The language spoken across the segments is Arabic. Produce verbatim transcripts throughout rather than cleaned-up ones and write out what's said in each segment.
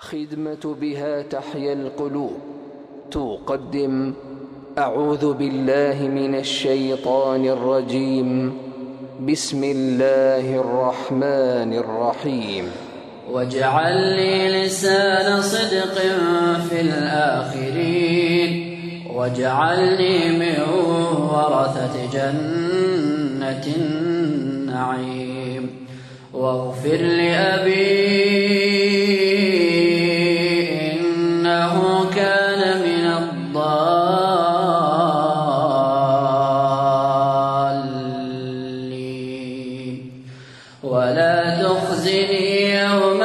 خدمة بها تحيا القلوب تقدم أعوذ بالله من الشيطان الرجيم. بسم الله الرحمن الرحيم. واجعل لي لسان صدق في الآخرين واجعلني من ورثة جنة النعيم واغفر لأبي إنه كان من الضالين ولا تخزني يوم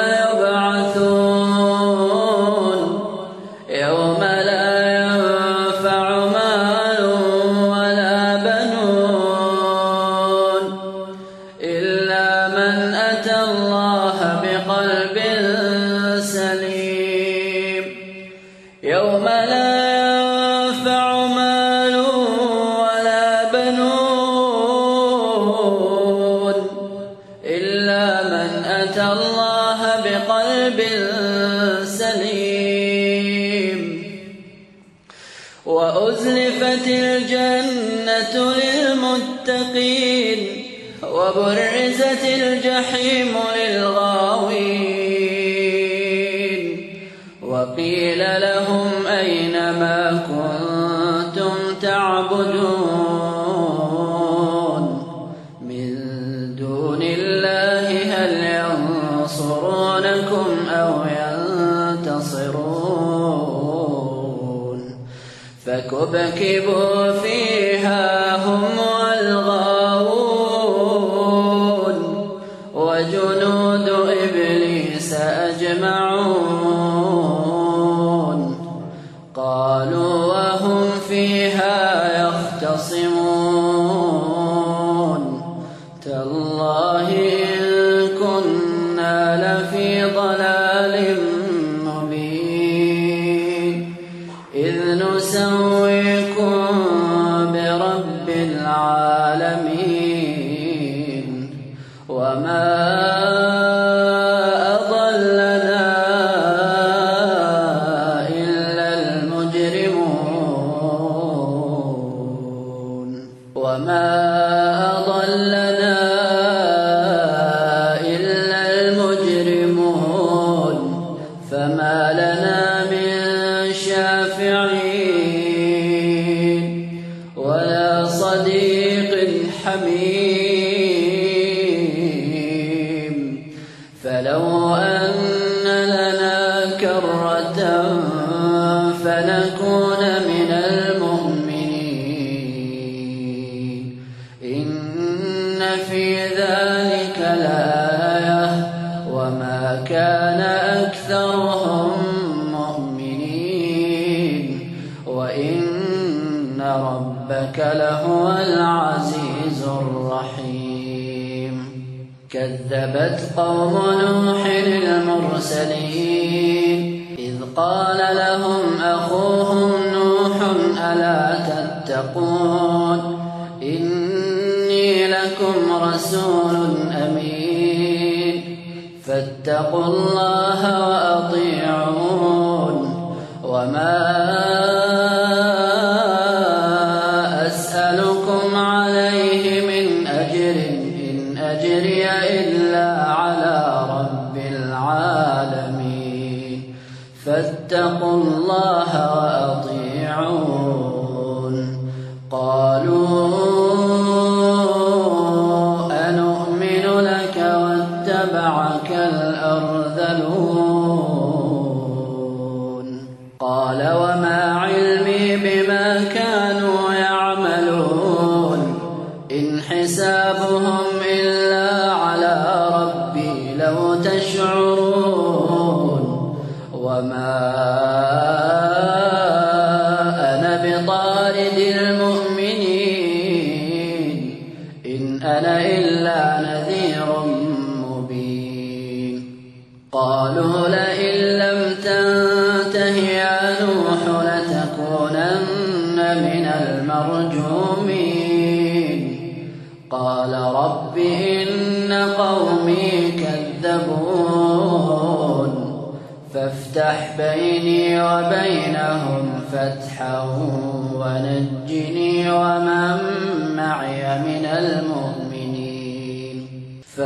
يبعثون يوم لا ينفع مال ولا بنون إلا من أتى الله بقلب سليم يوم لا ينفع مال ولا بنون إلا من أتى الله بقلب سليم وأزلفت الجنة للمتقين وبرزت الجحيم للغاوين وقيل لهم أين ما كنتم تعبدون من دون الله هل ينصرونكم أو ينتصرون فكبكبوا فيها هم والغاوون وجنود إبليس أجمعون قالوا وهم فيها يختصمون تالله إن كنا لفي ضلال مبين إذ نسويكم برب العالمين وما أضلنا إلا المجرمون وما أضلنا إلا المجرمون فما لنا من شافعين ولا صديق حميم فلو أن لنا كرة فنكون من المؤمنين إن في ذلك لآية وما كان أكثرهم مؤمنين وإن ربك لهو العزيز الرحيم كذبت قوم نوح المرسلين إذ قال لهم أخوهم نوح ألا تتقون إني لكم رسول أمين فاتقوا الله وأطيعون وما أسألكم عليه من أجر إن أجري إلا على رب العالمين فاتقوا الله وأطيعون قالوا أنؤمن لك واتبعك الأرذلون قال وما علمي بما كانوا يعملون إن حسابهم إلا على ربي لو تشعرون وما أنا بطارد المؤمنين إن أنا إلا نذير مبين قالوا لئن لم تنته يا نوح لتكونن من المرجومين قال رب إن قومي كذبون فافتح فافتح بيني وبينهم فتحا ونجني ومن معي من المؤمنين.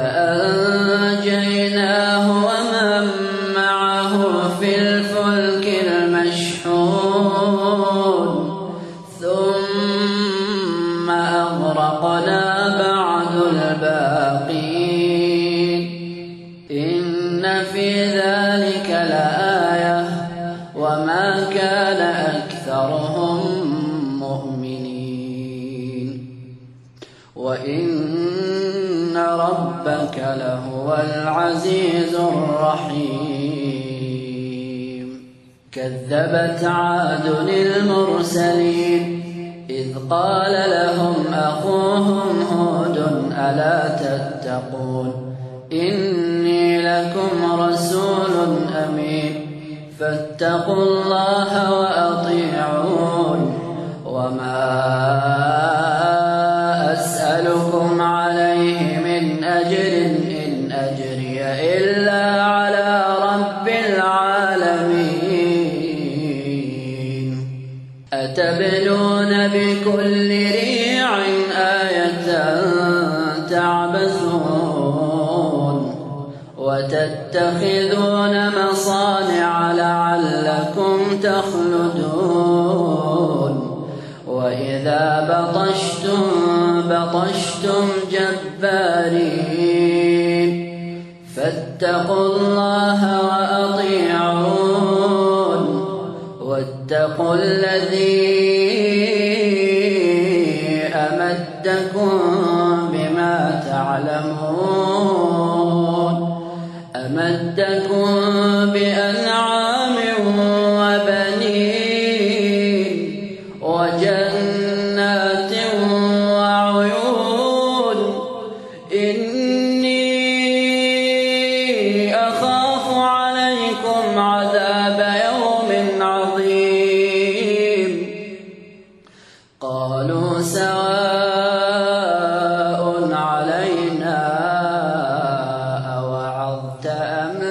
فأنجيناه ومن معه في الفلك المشحون ثم أغرقنا بعد الباقين. إن في ذلك لآية وما كان أكثرهم مؤمنين وإن ربك لهو العزيز الرحيم. كذبت عاد المرسلين إذ قال لهم أخوهم هود ألا تتقون إني لكم رسول أمين فاتقوا الله وأطيعون وما أسألكم عليه من أجر إن أجري إلا على رب العالمين. أتبنون بكل ريع آية تعبثون وتتخذون مصانع لعلكم تخلدون وإذا بطشتم بطشتم جبارين فاتقوا الله وأطيعون واتقوا الذي أمدكم بما تعلمون أمدكم بأنعام وبنين وجنات وعيون. إني أخاف عليكم عذاب يوم عظيم. قالوا سواء علينا أوعظت أم